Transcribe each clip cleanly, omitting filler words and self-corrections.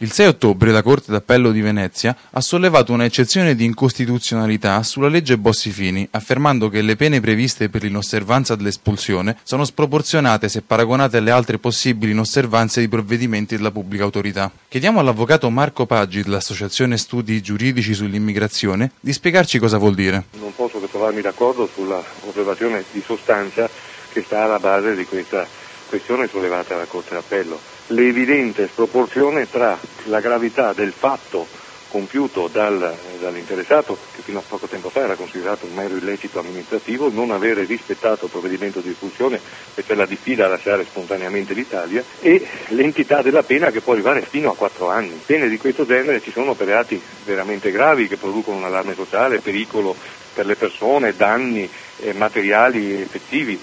Il 6 ottobre la Corte d'Appello di Venezia ha sollevato un'eccezione di incostituzionalità sulla legge Bossi-Fini, affermando che le pene previste per l'inosservanza dell'espulsione sono sproporzionate se paragonate alle altre possibili inosservanze di provvedimenti della pubblica autorità. Chiediamo all'avvocato Marco Paggi dell'Associazione Studi Giuridici sull'Immigrazione di spiegarci cosa vuol dire. Non posso che trovarmi d'accordo sulla osservazione di sostanza che sta alla base di questa questione sollevata dalla Corte d'Appello. L'evidente sproporzione tra la gravità del fatto compiuto dall'interessato, che fino a poco tempo fa era considerato un mero illecito amministrativo, non avere rispettato il provvedimento di espulsione e per la diffida a lasciare spontaneamente l'Italia, e l'entità della pena che può arrivare fino a 4 anni. Pene di questo genere ci sono per reati veramente gravi che producono un allarme sociale, pericolo per le persone, danni materiali effettivi.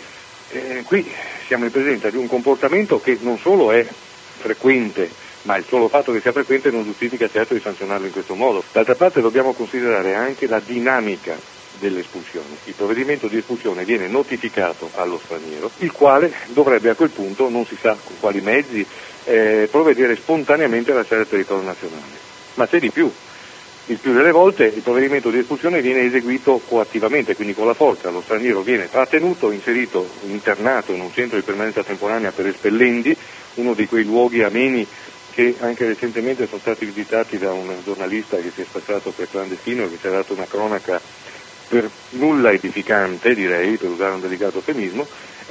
Qui siamo in presenza di un comportamento che non solo è frequente, ma il solo fatto che sia frequente non giustifica certo di sanzionarlo in questo modo. D'altra parte dobbiamo considerare anche la dinamica dell'espulsione. Il provvedimento di espulsione viene notificato allo straniero, il quale dovrebbe a quel punto, non si sa con quali mezzi, provvedere spontaneamente a lasciare il territorio nazionale. Ma c'è di più. Il più delle volte il provvedimento di espulsione viene eseguito coattivamente, quindi con la forza. Lo straniero viene trattenuto, inserito, internato in un centro di permanenza temporanea per espellendi, uno di quei luoghi ameni che anche recentemente sono stati visitati da un giornalista che si è spacciato per clandestino e che ci ha dato una cronaca per nulla edificante, direi, per usare un delicato eufemismo,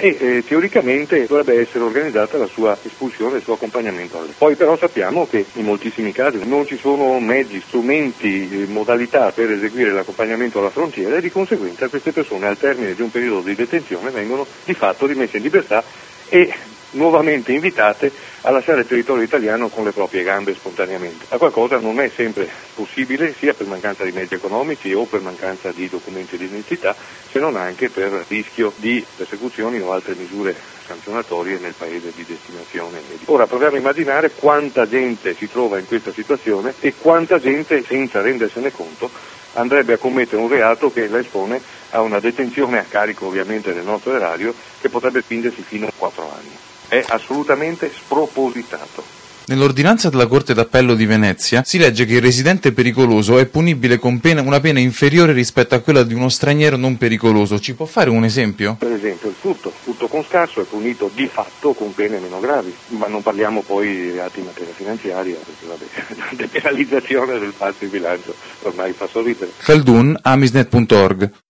e teoricamente dovrebbe essere organizzata la sua espulsione e il suo accompagnamento all'estero. Poi però sappiamo che in moltissimi casi non ci sono mezzi, strumenti, modalità per eseguire l'accompagnamento alla frontiera e di conseguenza queste persone al termine di un periodo di detenzione vengono di fatto rimesse in libertà e nuovamente invitate a lasciare il territorio italiano con le proprie gambe spontaneamente. La qualcosa non è sempre possibile, sia per mancanza di mezzi economici o per mancanza di documenti di identità, se non anche per rischio di persecuzioni o altre misure sanzionatorie nel paese di destinazione. Ora proviamo a immaginare quanta gente si trova in questa situazione e quanta gente, senza rendersene conto, andrebbe a commettere un reato che la espone a una detenzione a carico ovviamente del nostro erario che potrebbe spingersi fino a 4 anni. È assolutamente spropositato. Nell'ordinanza della Corte d'Appello di Venezia si legge che il residente pericoloso è punibile con una pena inferiore rispetto a quella di uno straniero non pericoloso. Ci può fare un esempio? Per esempio il furto con scasso è punito di fatto con pene meno gravi, ma non parliamo poi di reati in materia finanziaria, perché vabbè, la depenalizzazione del falso in bilancio ormai fa sorridere. Khaldun, amisnet.org